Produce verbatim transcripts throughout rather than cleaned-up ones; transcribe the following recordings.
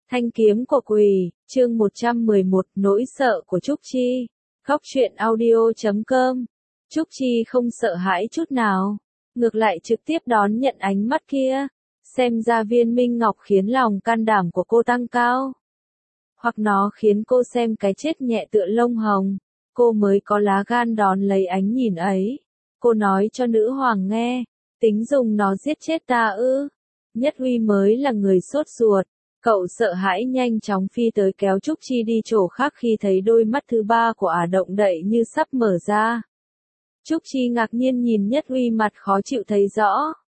Thanh kiếm của quỷ, chương một trăm mười một, nỗi sợ của Trúc Chi. Góc truyện audio chấm com. Trúc Chi không sợ hãi chút nào, ngược lại trực tiếp đón nhận ánh mắt kia. Xem ra viên minh ngọc khiến lòng can đảm của cô tăng cao. Hoặc nó khiến cô xem cái chết nhẹ tựa lông hồng. Cô mới có lá gan đón lấy ánh nhìn ấy. Cô nói cho nữ hoàng nghe, tính dùng nó giết chết ta ư. Nhất Uy mới là người sốt ruột. Cậu sợ hãi nhanh chóng phi tới kéo Trúc Chi đi chỗ khác khi thấy đôi mắt thứ ba của ả động đậy như sắp mở ra. Trúc Chi ngạc nhiên nhìn Nhất Uy mặt khó chịu thấy rõ.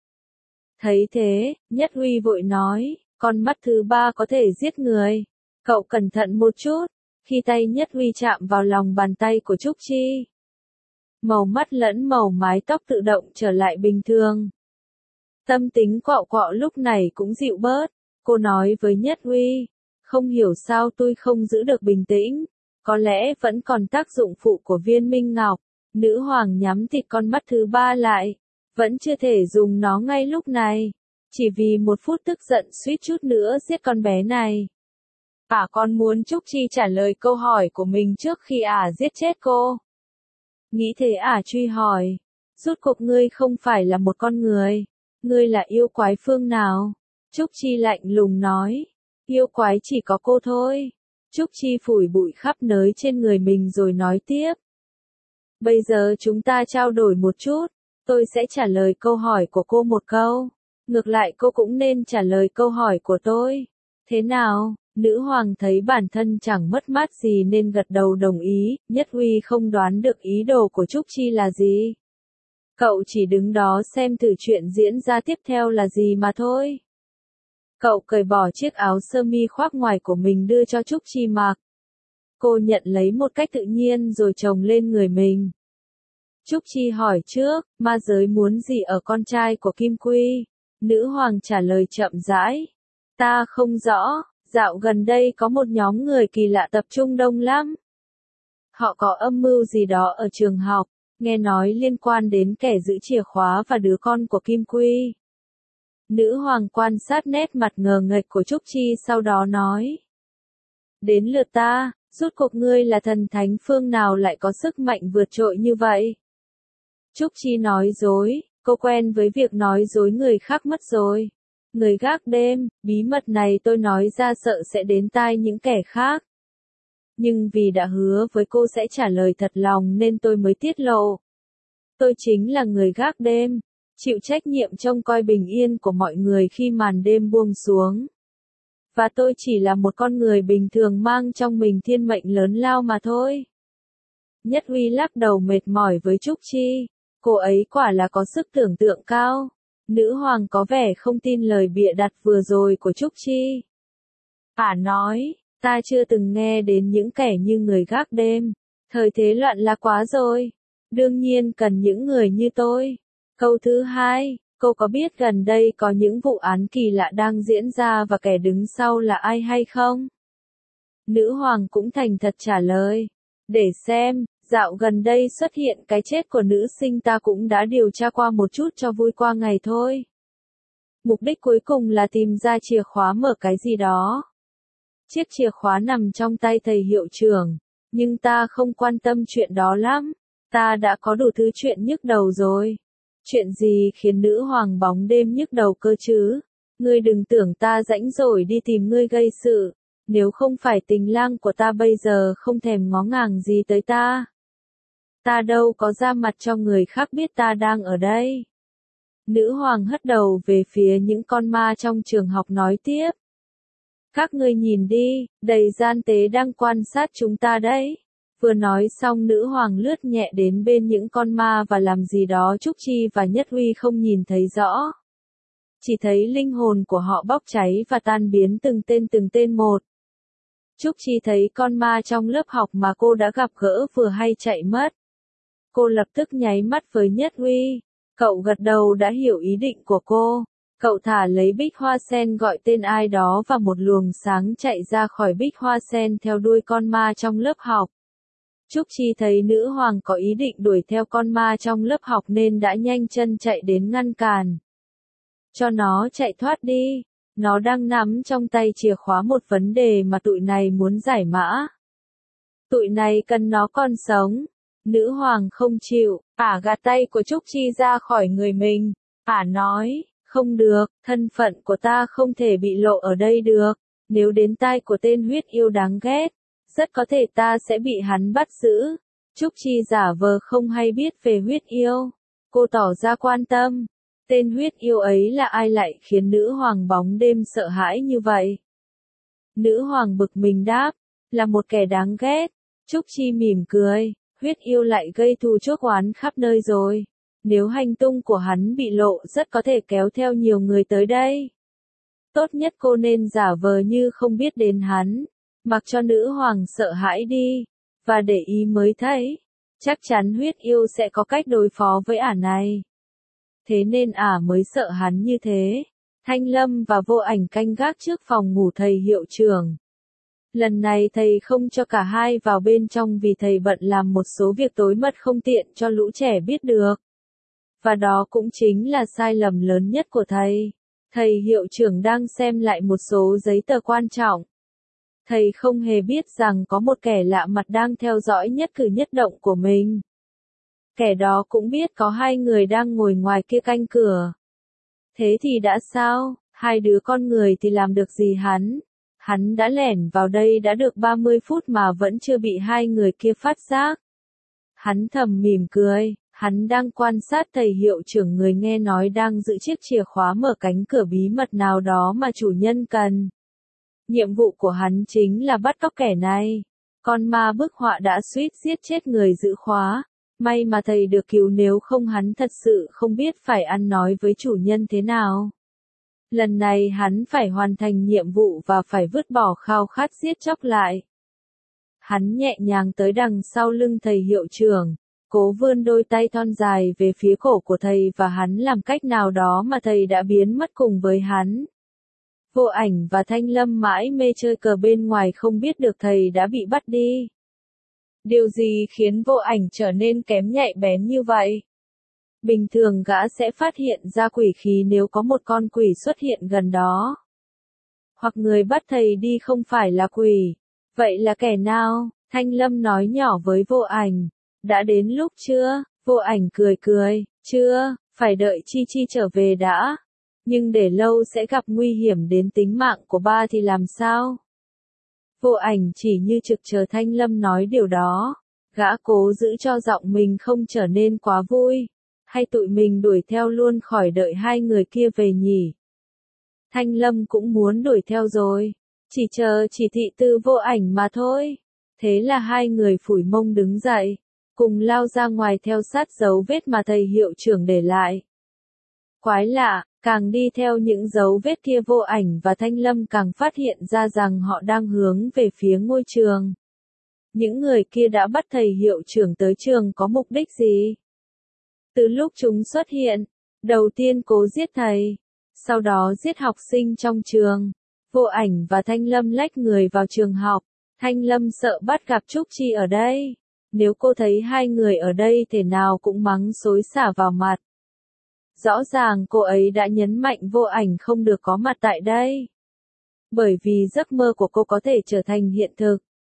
Thấy thế, Nhất Uy vội nói, con mắt thứ ba có thể giết người. Cậu cẩn thận một chút, khi tay Nhất Uy chạm vào lòng bàn tay của Trúc Chi. Màu mắt lẫn màu mái tóc tự động trở lại bình thường. Tâm tính quạo quạo lúc này cũng dịu bớt. Cô nói với Nhất Uy, không hiểu sao tôi không giữ được bình tĩnh, có lẽ vẫn còn tác dụng phụ của viên minh ngọc. Nữ hoàng nhắm tịt con mắt thứ ba lại, vẫn chưa thể dùng nó ngay lúc này, chỉ vì một phút tức giận suýt chút nữa giết con bé này. Ả còn muốn Trúc Chi trả lời câu hỏi của mình trước khi ả giết chết cô. Nghĩ thế ả truy hỏi, rốt cuộc ngươi không phải là một con người, ngươi là yêu quái phương nào? Trúc Chi lạnh lùng nói, yêu quái chỉ có cô thôi. Trúc Chi phủi bụi khắp nơi trên người mình rồi nói tiếp. Bây giờ chúng ta trao đổi một chút, tôi sẽ trả lời câu hỏi của cô một câu. Ngược lại cô cũng nên trả lời câu hỏi của tôi. Thế nào? Nữ hoàng thấy bản thân chẳng mất mát gì nên gật đầu đồng ý. Nhất Uy không đoán được ý đồ của Trúc Chi là gì. Cậu chỉ đứng đó xem thử chuyện diễn ra tiếp theo là gì mà thôi. Cậu cởi bỏ chiếc áo sơ mi khoác ngoài của mình đưa cho Trúc Chi mặc. Cô nhận lấy một cách tự nhiên rồi chồng lên người mình. Trúc Chi hỏi trước, ma giới muốn gì ở con trai của Kim Quy? Nữ hoàng trả lời chậm rãi. Ta không rõ, dạo gần đây có một nhóm người kỳ lạ tập trung đông lắm. Họ có âm mưu gì đó ở trường học, nghe nói liên quan đến kẻ giữ chìa khóa và đứa con của Kim Quy. Nữ hoàng quan sát nét mặt ngờ nghệch của Trúc Chi sau đó nói. Đến lượt ta, rốt cuộc ngươi là thần thánh phương nào lại có sức mạnh vượt trội như vậy? Trúc Chi nói dối, cô quen với việc nói dối người khác mất rồi. Người gác đêm, bí mật này tôi nói ra sợ sẽ đến tai những kẻ khác. Nhưng vì đã hứa với cô sẽ trả lời thật lòng nên tôi mới tiết lộ. Tôi chính là người gác đêm. Chịu trách nhiệm trông coi bình yên của mọi người khi màn đêm buông xuống. Và tôi chỉ là một con người bình thường mang trong mình thiên mệnh lớn lao mà thôi. Nhất Uy lắc đầu mệt mỏi với Trúc Chi. Cô ấy quả là có sức tưởng tượng cao. Nữ hoàng có vẻ không tin lời bịa đặt vừa rồi của Trúc Chi. Ả nói, ta chưa từng nghe đến những kẻ như người gác đêm. Thời thế loạn là quá rồi. Đương nhiên cần những người như tôi. Câu thứ hai, cô có biết gần đây có những vụ án kỳ lạ đang diễn ra và kẻ đứng sau là ai hay không? Nữ hoàng cũng thành thật trả lời. Để xem, dạo gần đây xuất hiện cái chết của nữ sinh ta cũng đã điều tra qua một chút cho vui qua ngày thôi. Mục đích cuối cùng là tìm ra chìa khóa mở cái gì đó. Chiếc chìa khóa nằm trong tay thầy hiệu trưởng, nhưng ta không quan tâm chuyện đó lắm. Ta đã có đủ thứ chuyện nhức đầu rồi. Chuyện gì khiến nữ hoàng bóng đêm nhức đầu cơ chứ? Ngươi đừng tưởng ta rãnh rỗi đi tìm ngươi gây sự. Nếu không phải tình lang của ta bây giờ không thèm ngó ngàng gì tới ta. Ta đâu có ra mặt cho người khác biết ta đang ở đây. Nữ hoàng hất đầu về phía những con ma trong trường học nói tiếp. Các ngươi nhìn đi, đầy gian tế đang quan sát chúng ta đấy. Vừa nói xong nữ hoàng lướt nhẹ đến bên những con ma và làm gì đó Trúc Chi và Nhất Uy không nhìn thấy rõ. Chỉ thấy linh hồn của họ bốc cháy và tan biến từng tên từng tên một. Trúc Chi thấy con ma trong lớp học mà cô đã gặp gỡ vừa hay chạy mất. Cô lập tức nháy mắt với Nhất Uy. Cậu gật đầu đã hiểu ý định của cô. Cậu thả lấy bích hoa sen gọi tên ai đó và một luồng sáng chạy ra khỏi bích hoa sen theo đuôi con ma trong lớp học. Trúc Chi thấy nữ hoàng có ý định đuổi theo con ma trong lớp học nên đã nhanh chân chạy đến ngăn cản. Cho nó chạy thoát đi. Nó đang nắm trong tay chìa khóa một vấn đề mà tụi này muốn giải mã. Tụi này cần nó còn sống. Nữ hoàng không chịu, ả gạt tay của Trúc Chi ra khỏi người mình. Ả nói, không được, thân phận của ta không thể bị lộ ở đây được. Nếu đến tai của tên huyết yêu đáng ghét, rất có thể ta sẽ bị hắn bắt giữ. Trúc Chi giả vờ không hay biết về huyết yêu. Cô tỏ ra quan tâm. Tên huyết yêu ấy là ai lại khiến nữ hoàng bóng đêm sợ hãi như vậy? Nữ hoàng bực mình đáp, là một kẻ đáng ghét. Trúc Chi mỉm cười, huyết yêu lại gây thù chuốc oán khắp nơi rồi. Nếu hành tung của hắn bị lộ rất có thể kéo theo nhiều người tới đây. Tốt nhất cô nên giả vờ như không biết đến hắn, mặc cho nữ hoàng sợ hãi đi, và để ý mới thấy. Chắc chắn huyết yêu sẽ có cách đối phó với ả này. Thế nên ả mới sợ hắn như thế. Thanh Lâm và Vô Ảnh canh gác trước phòng ngủ thầy hiệu trưởng. Lần này thầy không cho cả hai vào bên trong vì thầy bận làm một số việc tối mật không tiện cho lũ trẻ biết được. Và đó cũng chính là sai lầm lớn nhất của thầy. Thầy hiệu trưởng đang xem lại một số giấy tờ quan trọng. Thầy không hề biết rằng có một kẻ lạ mặt đang theo dõi nhất cử nhất động của mình. Kẻ đó cũng biết có hai người đang ngồi ngoài kia canh cửa. Thế thì đã sao, hai đứa con người thì làm được gì hắn? Hắn đã lẻn vào đây đã được ba mươi phút mà vẫn chưa bị hai người kia phát giác. Hắn thầm mỉm cười, hắn đang quan sát thầy hiệu trưởng người nghe nói đang giữ chiếc chìa khóa mở cánh cửa bí mật nào đó mà chủ nhân cần. Nhiệm vụ của hắn chính là bắt cóc kẻ này. Con ma bức họa đã suýt giết chết người giữ khóa. May mà thầy được cứu, nếu không hắn thật sự không biết phải ăn nói với chủ nhân thế nào. Lần này hắn phải hoàn thành nhiệm vụ và phải vứt bỏ khao khát giết chóc lại. Hắn nhẹ nhàng tới đằng sau lưng thầy hiệu trưởng, cố vươn đôi tay thon dài về phía cổ của thầy và hắn làm cách nào đó mà thầy đã biến mất cùng với hắn. Vô Ảnh và Thanh Lâm mãi mê chơi cờ bên ngoài không biết được thầy đã bị bắt đi. Điều gì khiến Vô Ảnh trở nên kém nhạy bén như vậy? Bình thường gã sẽ phát hiện ra quỷ khí nếu có một con quỷ xuất hiện gần đó. Hoặc người bắt thầy đi không phải là quỷ. Vậy là kẻ nào? Thanh Lâm nói nhỏ với Vô Ảnh. Đã đến lúc chưa? Vô Ảnh cười cười. Chưa, phải đợi Chi Chi trở về đã. Nhưng để lâu sẽ gặp nguy hiểm đến tính mạng của ba thì làm sao? Vô Ảnh chỉ như trực chờ Thanh Lâm nói điều đó. Gã cố giữ cho giọng mình không trở nên quá vui. Hay tụi mình đuổi theo luôn khỏi đợi hai người kia về nhỉ? Thanh Lâm cũng muốn đuổi theo rồi. Chỉ chờ chỉ thị từ Vô Ảnh mà thôi. Thế là hai người phủi mông đứng dậy. Cùng lao ra ngoài theo sát dấu vết mà thầy hiệu trưởng để lại. Quái lạ, càng đi theo những dấu vết kia Vô Ảnh và Thanh Lâm càng phát hiện ra rằng họ đang hướng về phía ngôi trường. Những người kia đã bắt thầy hiệu trưởng tới trường có mục đích gì? Từ lúc chúng xuất hiện, đầu tiên cố giết thầy, sau đó giết học sinh trong trường. Vô Ảnh và Thanh Lâm lách người vào trường học. Thanh Lâm sợ bắt gặp Trúc Chi ở đây. Nếu cô thấy hai người ở đây thể nào cũng mắng xối xả vào mặt. Rõ ràng cô ấy đã nhấn mạnh Vô Ảnh không được có mặt tại đây. Bởi vì giấc mơ của cô có thể trở thành hiện thực.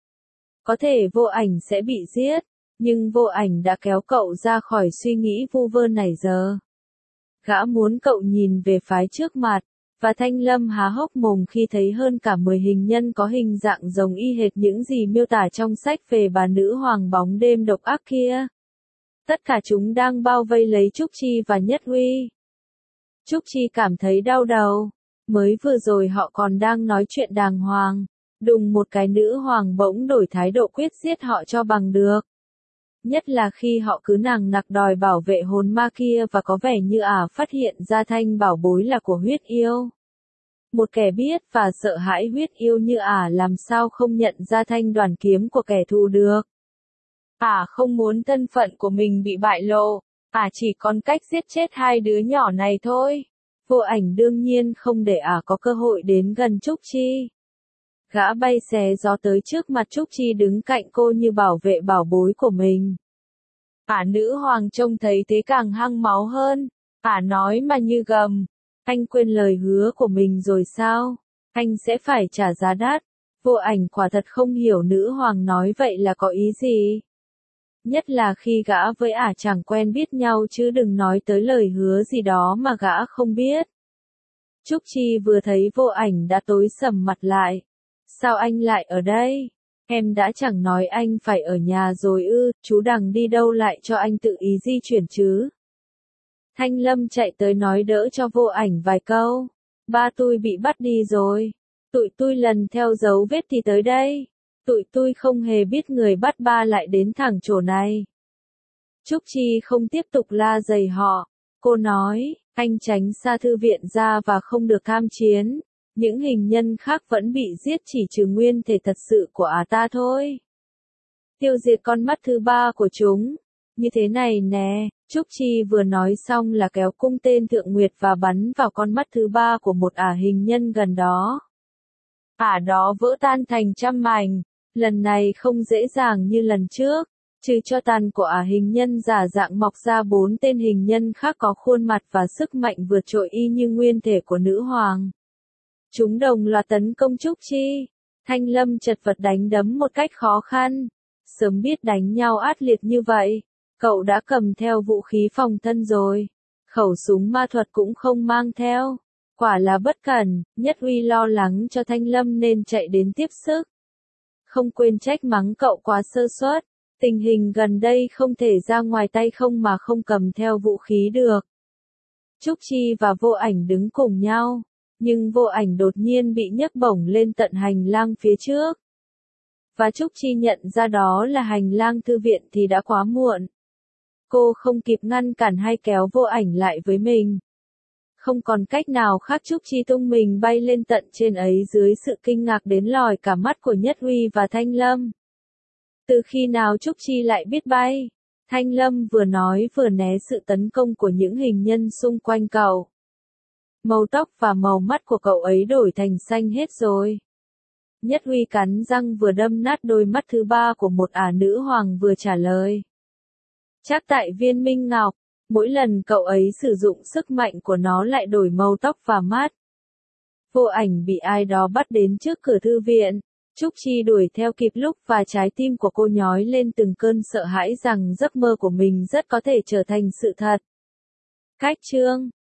Có thể Vô Ảnh sẽ bị giết, nhưng Vô Ảnh đã kéo cậu ra khỏi suy nghĩ vu vơ này giờ. Gã muốn cậu nhìn về phái trước mặt, và Thanh Lâm há hốc mồm khi thấy hơn cả mười hình nhân có hình dạng giống y hệt những gì miêu tả trong sách về bà nữ hoàng bóng đêm độc ác kia. Tất cả chúng đang bao vây lấy Trúc Chi và Nhất Huy. Trúc Chi cảm thấy đau đầu. Mới vừa rồi họ còn đang nói chuyện đàng hoàng. Đùng một cái nữ hoàng bỗng đổi thái độ quyết giết họ cho bằng được. Nhất là khi họ cứ nằng nặc đòi bảo vệ hồn ma kia và có vẻ như ả phát hiện ra thanh bảo bối là của huyết yêu. Một kẻ biết và sợ hãi huyết yêu như ả làm sao không nhận ra thanh đoàn kiếm của kẻ thù được. Ả không muốn thân phận của mình bị bại lộ, ả chỉ còn cách giết chết hai đứa nhỏ này thôi. Vô Ảnh đương nhiên không để ả có cơ hội đến gần Trúc Chi. Gã bay xé gió tới trước mặt Trúc Chi đứng cạnh cô như bảo vệ bảo bối của mình. Ả nữ hoàng trông thấy thế càng hăng máu hơn, ả nói mà như gầm. Anh quên lời hứa của mình rồi sao? Anh sẽ phải trả giá đắt. Vô Ảnh quả thật không hiểu nữ hoàng nói vậy là có ý gì. Nhất là khi gã với ả chẳng quen biết nhau chứ đừng nói tới lời hứa gì đó mà gã không biết. Trúc Chi vừa thấy Vô Ảnh đã tối sầm mặt lại. Sao anh lại ở đây? Em đã chẳng nói anh phải ở nhà rồi ư, chú Đằng đi đâu lại cho anh tự ý di chuyển chứ? Thanh Lâm chạy tới nói đỡ cho Vô Ảnh vài câu. Ba tôi bị bắt đi rồi. Tụi tôi lần theo dấu vết thì tới đây. Tụi tôi không hề biết người bắt ba lại đến thẳng chỗ này. Trúc Chi không tiếp tục la dày họ. Cô nói, anh tránh xa thư viện ra và không được tham chiến. Những hình nhân khác vẫn bị giết chỉ trừ nguyên thể thật sự của ả ta thôi. Tiêu diệt con mắt thứ ba của chúng. Như thế này nè, Trúc Chi vừa nói xong là kéo cung tên Thượng Nguyệt và bắn vào con mắt thứ ba của một ả hình nhân gần đó. Ả đó vỡ tan thành trăm mảnh, lần này không dễ dàng như lần trước, trừ cho tàn của ả hình nhân giả dạng mọc ra bốn tên hình nhân khác có khuôn mặt và sức mạnh vượt trội y như nguyên thể của nữ hoàng. Chúng đồng loạt tấn công Trúc Chi. Thanh Lâm chật vật đánh đấm một cách khó khăn. Sớm biết đánh nhau ác liệt như vậy, cậu đã cầm theo vũ khí phòng thân rồi. Khẩu súng ma thuật cũng không mang theo. Quả là bất cẩn, Nhất Uy lo lắng cho Thanh Lâm nên chạy đến tiếp sức. Không quên trách mắng cậu quá sơ suất. Tình hình gần đây không thể ra ngoài tay không mà không cầm theo vũ khí được. Trúc Chi và Vô Ảnh đứng cùng nhau. Nhưng Vô Ảnh đột nhiên bị nhấc bổng lên tận hành lang phía trước. Và Trúc Chi nhận ra đó là hành lang thư viện thì đã quá muộn. Cô không kịp ngăn cản hay kéo Vô Ảnh lại với mình. Không còn cách nào khác, Trúc Chi tung mình bay lên tận trên ấy dưới sự kinh ngạc đến lòi cả mắt của Nhất Uy và Thanh Lâm. Từ khi nào Trúc Chi lại biết bay? Thanh Lâm vừa nói vừa né sự tấn công của những hình nhân xung quanh cậu. Màu tóc và màu mắt của cậu ấy đổi thành xanh hết rồi. Nhất Uy cắn răng vừa đâm nát đôi mắt thứ ba của một ả nữ hoàng vừa trả lời. Chắc tại viên minh ngọc, mỗi lần cậu ấy sử dụng sức mạnh của nó lại đổi màu tóc và mắt. Vô Ảnh bị ai đó bắt đến trước cửa thư viện. Trúc Chi đuổi theo kịp lúc và trái tim của cô nhói lên từng cơn sợ hãi rằng giấc mơ của mình rất có thể trở thành sự thật. Cách chương